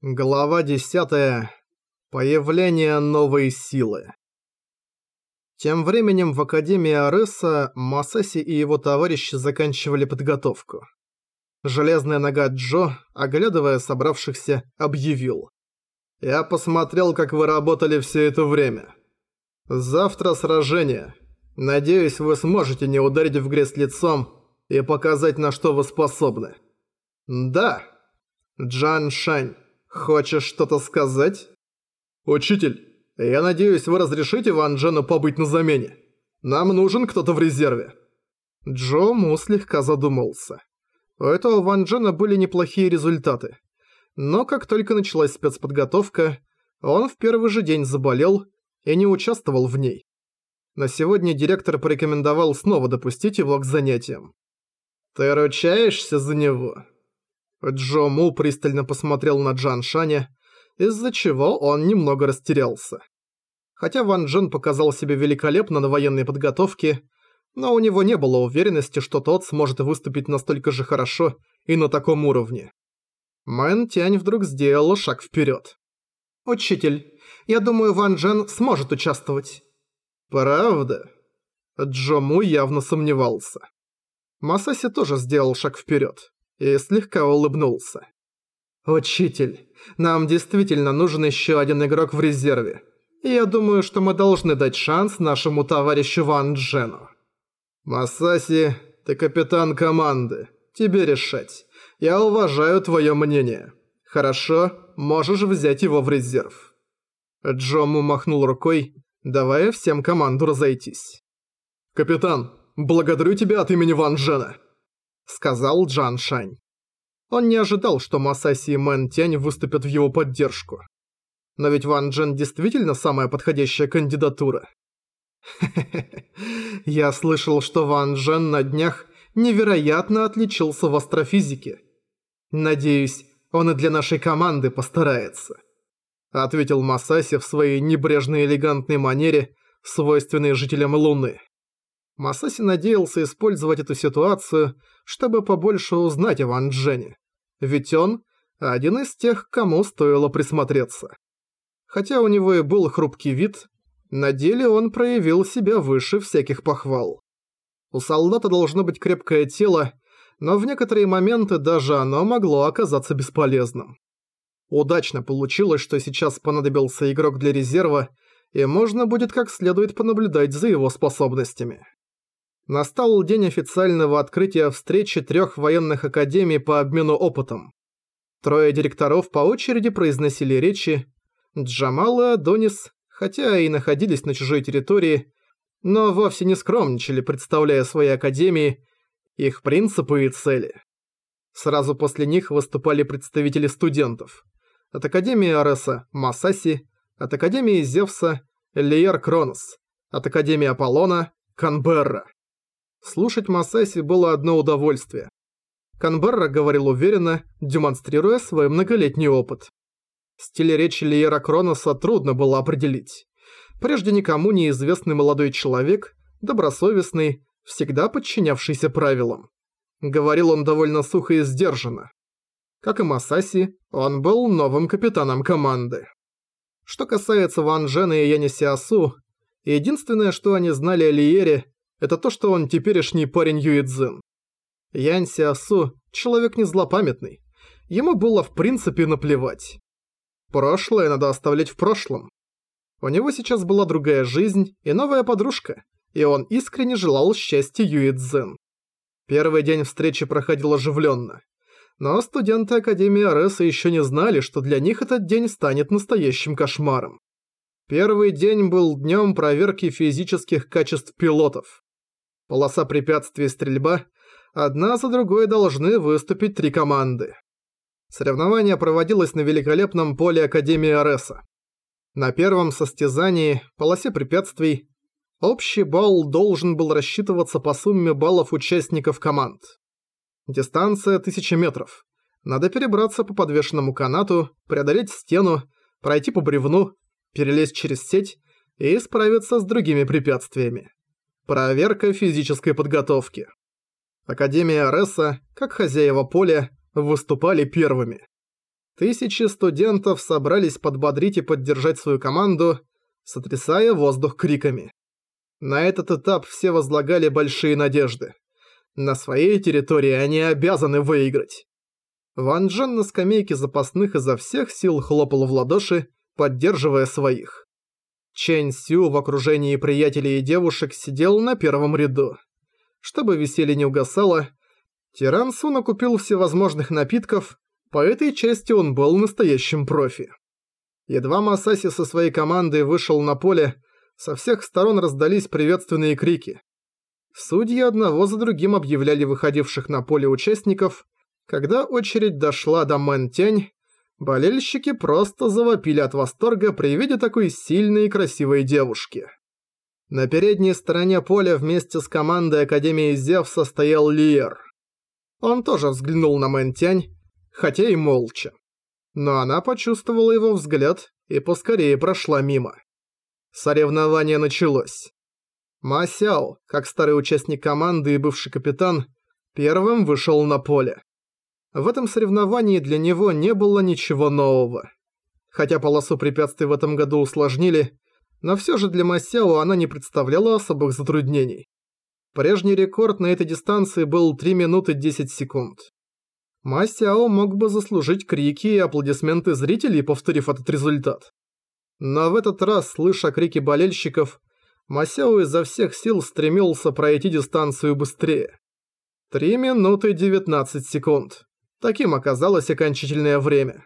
Глава 10. Появление новой силы. Тем временем в Академии Ареса Масаси и его товарищи заканчивали подготовку. Железная нога Джо, оглядывая собравшихся, объявил: «Я посмотрел, как вы работали все это время. Завтра сражение. Надеюсь, вы сможете не ударить в грязь лицом и показать, на что вы способны». «Да, Джан Шань. Хочешь что-то сказать?» «Учитель, я надеюсь, вы разрешите Ван Джену побыть на замене. Нам нужен кто-то в резерве». Джо Му слегка задумался. У этого Ван Джена были неплохие результаты. Но как только началась спецподготовка, он в первый же день заболел и не участвовал в ней. На сегодня директор порекомендовал снова допустить его к занятиям. «Ты ручаешься за него?» Джо Му пристально посмотрел на Джан Шаня, из-за чего он немного растерялся. Хотя Ван Джен показал себя великолепно на военной подготовке, но у него не было уверенности, что тот сможет выступить настолько же хорошо и на таком уровне. Мэн Тянь вдруг сделала шаг вперед. «Учитель, я думаю, Ван Джен сможет участвовать». «Правда?» Джо Му явно сомневался. Масаси тоже сделал шаг вперед и слегка улыбнулся. «Учитель, нам действительно нужен еще один игрок в резерве. И я думаю, что мы должны дать шанс нашему товарищу Ван Джену». «Масаси, ты капитан команды. Тебе решать. Я уважаю твое мнение. Хорошо, можешь взять его в резерв». Джо Му махнул рукой, давая всем команду разойтись. «Капитан, благодарю тебя от имени Ван Джена», — сказал Джан Шань. Он не ожидал, что Масаси и Мэн Тянь выступят в его поддержку. Но ведь Ван Джен действительно самая подходящая кандидатура. Я слышал, что Ван Джен на днях невероятно отличился в астрофизике. Надеюсь, он и для нашей команды постарается», — ответил Масаси в своей небрежной элегантной манере, свойственной жителям Луны. Масаси надеялся использовать эту ситуацию, чтобы побольше узнать о Ван Джене. Ведь он – один из тех, к кому стоило присмотреться. Хотя у него и был хрупкий вид, на деле он проявил себя выше всяких похвал. У солдата должно быть крепкое тело, но в некоторые моменты даже оно могло оказаться бесполезным. Удачно получилось, что сейчас понадобился игрок для резерва, и можно будет как следует понаблюдать за его способностями. Настал день официального открытия встречи 3 военных академий по обмену опытом. 3 директоров по очереди произносили речи. Джамал и Адонис, хотя и находились на чужой территории, но вовсе не скромничали, представляя свои академии, их принципы и цели. Сразу после них выступали представители студентов. От Академии Ареса – Масаси, от Академии Зевса – Лиер Кронос, от Академии Аполлона – Канберра. Слушать Масаси было одно удовольствие. Канберра говорил уверенно, демонстрируя свой многолетний опыт. Стиль речи Лиера Кроноса трудно было определить. Прежде никому неизвестный молодой человек, добросовестный, всегда подчинявшийся правилам. Говорил он довольно сухо и сдержанно. Как и Масаси, он был новым капитаном команды. Что касается Ван Джена и Яни Сиасу, единственное, что они знали о Лиере, это то, что он теперешний парень Юэцзин. Янь Сиасу – человек не злопамятный. Ему было в принципе наплевать. Прошлое надо оставлять в прошлом. У него сейчас была другая жизнь и новая подружка, и он искренне желал счастья Юэцзин. Первый день встречи проходил оживленно. Но студенты Академии Ареса еще не знали, что для них этот день станет настоящим кошмаром. Первый день был днем проверки физических качеств пилотов. Полоса препятствий и стрельба, одна за другой должны выступить 3 команды. Соревнование проводилось на великолепном поле Академии Ареса. На первом состязании, полосе препятствий, общий балл должен был рассчитываться по сумме баллов участников команд. Дистанция 1000 метров. Надо перебраться по подвешенному канату, преодолеть стену, пройти по бревну, перелезть через сеть и справиться с другими препятствиями. Проверка физической подготовки. Академия Ареса, как хозяева поля, выступали первыми. Тысячи студентов собрались подбодрить и поддержать свою команду, сотрясая воздух криками. На этот этап все возлагали большие надежды. На своей территории они обязаны выиграть. Ван Джен на скамейке запасных изо всех сил хлопал в ладоши, поддерживая своих. Чэнь Сю в окружении приятелей и девушек сидел на первом ряду. Чтобы веселье не угасало, Тиран Су накупил всевозможных напитков, по этой части он был настоящим профи. Едва Масаси со своей командой вышел на поле, со всех сторон раздались приветственные крики. Судьи одного за другим объявляли выходивших на поле участников. Когда очередь дошла до Мэн Тянь, болельщики просто завопили от восторга при виде такой сильной и красивой девушки. На передней стороне поля вместе с командой Академии Зевса стоял Лиер. Он тоже взглянул на Мэн Тянь, хотя и молча. Но она почувствовала его взгляд и поскорее прошла мимо. Соревнование началось. Ма Сяо, как старый участник команды и бывший капитан, первым вышел на поле. В этом соревновании для него не было ничего нового. Хотя полосу препятствий в этом году усложнили, но все же для Ма Сяо она не представляла особых затруднений. Прежний рекорд на этой дистанции был 3 минуты 10 секунд. Ма Сяо мог бы заслужить крики и аплодисменты зрителей, повторив этот результат. Но в этот раз, слыша крики болельщиков, Ма Сяо изо всех сил стремился пройти дистанцию быстрее. 3 минуты 19 секунд. Таким оказалось окончательное время.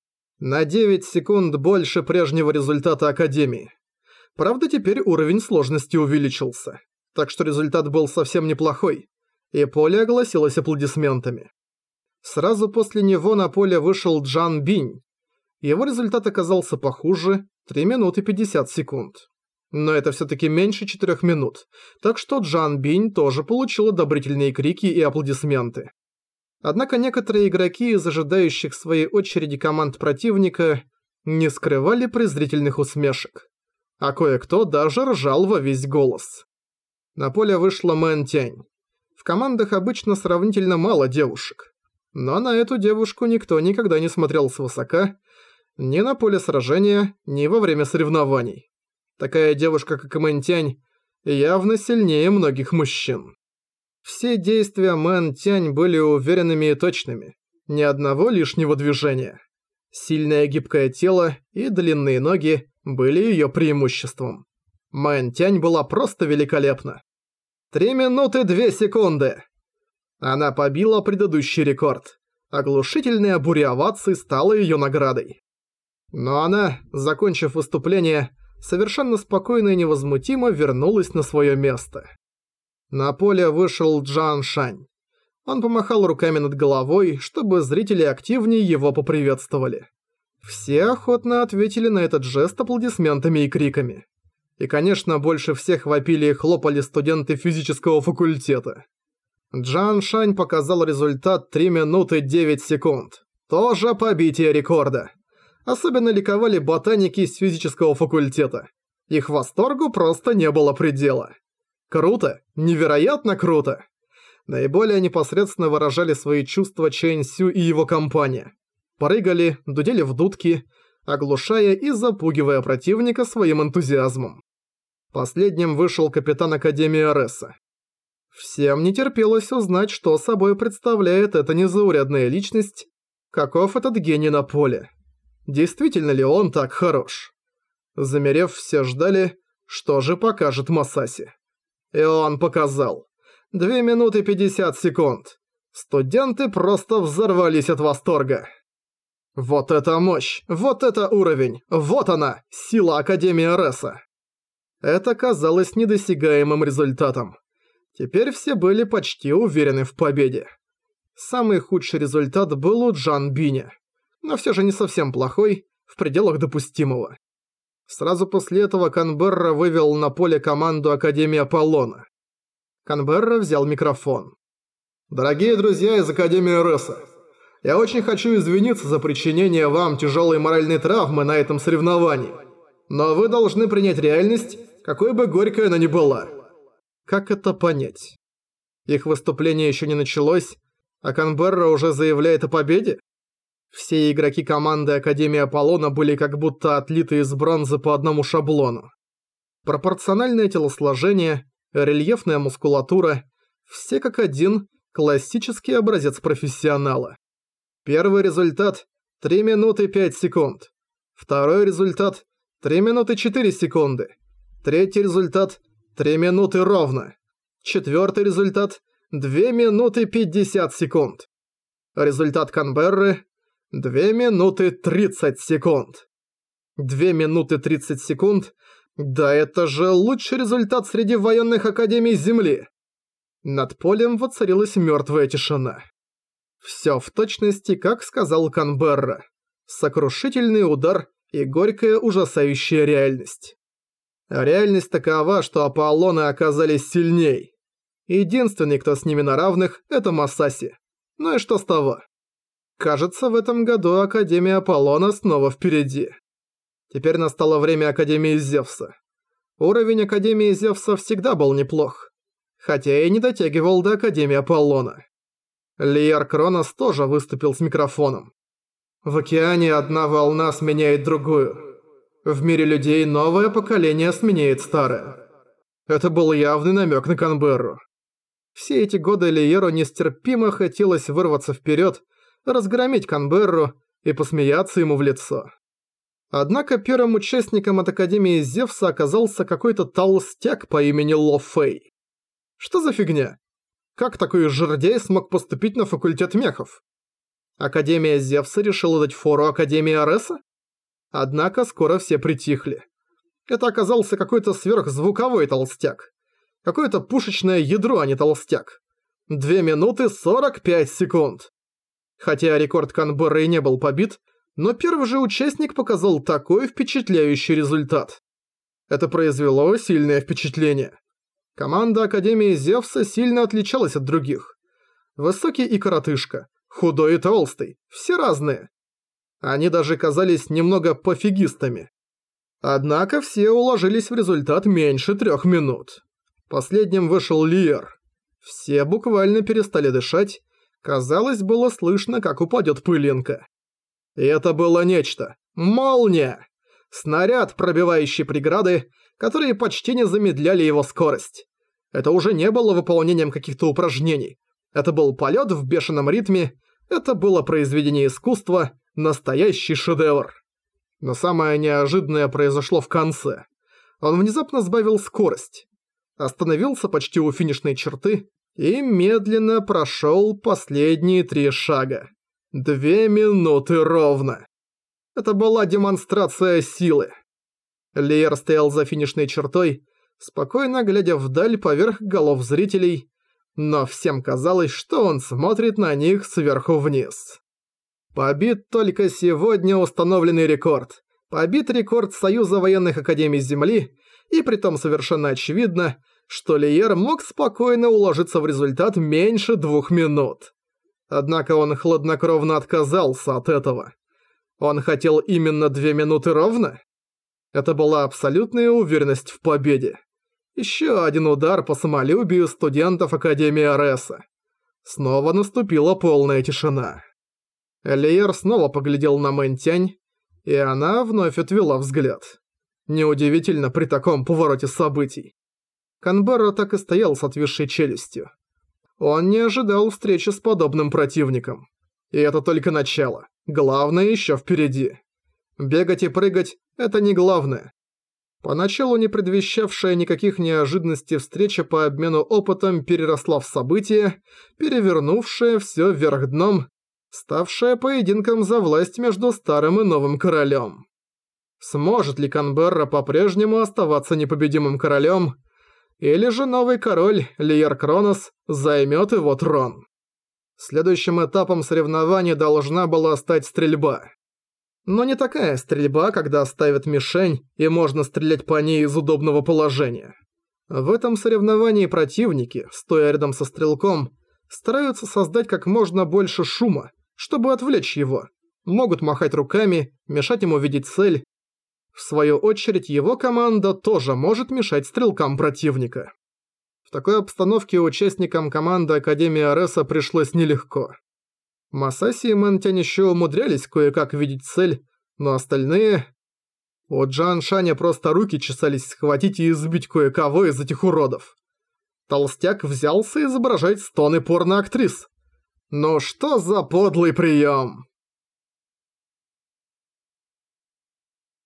На 9 секунд больше прежнего результата Академии. Правда, теперь уровень сложности увеличился, так что результат был совсем неплохой, и поле огласилось аплодисментами. Сразу после него на поле вышел Джан Бинь. Его результат оказался похуже – 3 минуты 50 секунд. Но это все-таки меньше 4 минут, так что Джан Бинь тоже получил одобрительные крики и аплодисменты. Однако некоторые игроки из ожидающих своей очереди команд противника не скрывали презрительных усмешек. А кое-кто даже ржал во весь голос. На поле вышла Мэн Тянь. В командах обычно сравнительно мало девушек. Но на эту девушку никто никогда не смотрел свысока, ни на поле сражения, ни во время соревнований. Такая девушка, как Мэн Тянь, явно сильнее многих мужчин. Все действия Мэн Тянь были уверенными и точными, ни одного лишнего движения. Сильное гибкое тело и длинные ноги были ее преимуществом. Мэн Тянь была просто великолепна. 3 минуты 2 секунды. Она побила предыдущий рекорд. Оглушительная буря оваций стала ее наградой. Но она, закончив выступление, совершенно спокойно и невозмутимо вернулась на свое место. На поле вышел Джан Шань. Он помахал руками над головой, чтобы зрители активнее его поприветствовали. Все охотно ответили на этот жест аплодисментами и криками. И, конечно, больше всех вопили и хлопали студенты физического факультета. Джан Шань показал результат 3 минуты 9 секунд. Тоже побитие рекорда. Особенно ликовали ботаники из физического факультета. Их восторгу просто не было предела. Круто, невероятно круто. Наиболее непосредственно выражали свои чувства Чэнь Сю и его компания. Прыгали, дудели в дудки, оглушая и запугивая противника своим энтузиазмом. Последним вышел капитан Академии Ареса. Всем не терпелось узнать, что собой представляет эта незаурядная личность, каков этот гений на поле. Действительно ли он так хорош? Замерев, все ждали, что же покажет Масаси. И он показал. 2 минуты 50 секунд. Студенты просто взорвались от восторга. Вот это мощь, вот это уровень, вот она, сила Академии Ареса. Это казалось недосягаемым результатом. Теперь все были почти уверены в победе. Самый худший результат был у Джан Биня, но все же не совсем плохой, в пределах допустимого. Сразу после этого Канберра вывел на поле команду Академии Аполлона. Канберра взял микрофон. «Дорогие друзья из Академии Ареса, я очень хочу извиниться за причинение вам тяжелой моральной травмы на этом соревновании. Но вы должны принять реальность, какой бы горькой она ни была». Как это понять? Их выступление еще не началось, а Канберра уже заявляет о победе? Все игроки команды Академии Аполлона были как будто отлиты из бронзы по одному шаблону. Пропорциональное телосложение, рельефная мускулатура – все как один классический образец профессионала. Первый результат – 3 минуты 5 секунд. Второй результат – 3 минуты 4 секунды. Третий результат – 3 минуты ровно. Четвертый результат – 2 минуты 50 секунд. Результат Канберры – 2 минуты 30 секунд. 2 минуты 30 секунд – да это же лучший результат среди военных академий Земли. Над полем воцарилась мертвая тишина. Все в точности, как сказал Канберра. Сокрушительный удар и горькая ужасающая реальность. Реальность такова, что Аполлоны оказались сильней. Единственный, кто с ними на равных, это Масаси. Ну и что с того? Кажется, в этом году Академия Аполлона снова впереди. Теперь настало время Академии Зевса. Уровень Академии Зевса всегда был неплох, хотя и не дотягивал до Академии Аполлона. Лиер Кронос тоже выступил с микрофоном. В океане одна волна сменяет другую. В мире людей новое поколение сменяет старое. Это был явный намек на Канберру. Все эти годы Лиеру нестерпимо хотелось вырваться вперед, разгромить Канберру и посмеяться ему в лицо. Однако первым участником от Академии Зевса оказался какой-то толстяк по имени Ло Фэй. Что за фигня? Как такой жердяй смог поступить на факультет мехов? Академия Зевса решила дать фору Академии Ареса? Однако скоро все притихли. Это оказался какой-то сверхзвуковой толстяк. Какое-то пушечное ядро, а не толстяк. 2 минуты 45 секунд. Хотя рекорд Канберры и не был побит, но первый же участник показал такой впечатляющий результат. Это произвело сильное впечатление. Команда Академии Зевса сильно отличалась от других. Высокий и коротышка, худой и толстый, все разные. Они даже казались немного пофигистами. Однако все уложились в результат меньше 3 минут. Последним вышел Лиер. Все буквально перестали дышать. Казалось, было слышно, как упадет пылинка. И это было нечто. Молния! Снаряд, пробивающий преграды, которые почти не замедляли его скорость. Это уже не было выполнением каких-то упражнений. Это был полет в бешеном ритме. Это было произведение искусства, настоящий шедевр. Но самое неожиданное произошло в конце. Он внезапно сбавил скорость. Остановился почти у финишной черты и медленно прошел последние 3 шага. 2 минуты ровно. Это была демонстрация силы. Лиер стоял за финишной чертой, спокойно глядя вдаль поверх голов зрителей, но всем казалось, что он смотрит на них сверху вниз. Побит только сегодня установленный рекорд. Побит рекорд Союза военных академий Земли, и притом совершенно очевидно, что Лиер мог спокойно уложиться в результат меньше 2 минут. Однако он хладнокровно отказался от этого. Он хотел именно 2 минуты ровно? Это была абсолютная уверенность в победе. Еще один удар по самолюбию студентов Академии Ареса. Снова наступила полная тишина. Лиер снова поглядел на Мэнтянь, и она вновь отвела взгляд. Неудивительно при таком повороте событий. Канберра так и стоял с отвисшей челюстью. Он не ожидал встречи с подобным противником. И это только начало. Главное еще впереди. Бегать и прыгать – это не главное. Поначалу не предвещавшая никаких неожиданностей встреча по обмену опытом переросла в событие, перевернувшее все вверх дном, ставшее поединком за власть между старым и новым королем. Сможет ли Канберра по-прежнему оставаться непобедимым королем, или же новый король, Лиер Кронос, займет его трон? Следующим этапом соревнований должна была стать стрельба. Но не такая стрельба, когда ставят мишень и можно стрелять по ней из удобного положения. В этом соревновании противники, стоя рядом со стрелком, стараются создать как можно больше шума, чтобы отвлечь его. Могут махать руками, мешать ему видеть цель. В свою очередь, его команда тоже может мешать стрелкам противника. В такой обстановке участникам команды Академии Ареса пришлось нелегко. Масаси и Мэнтянь еще умудрялись кое-как видеть цель, но остальные... У Джан Шаня просто руки чесались схватить и избить кое-кого из этих уродов. Толстяк взялся изображать стоны порноактрис. Ну что за подлый прием?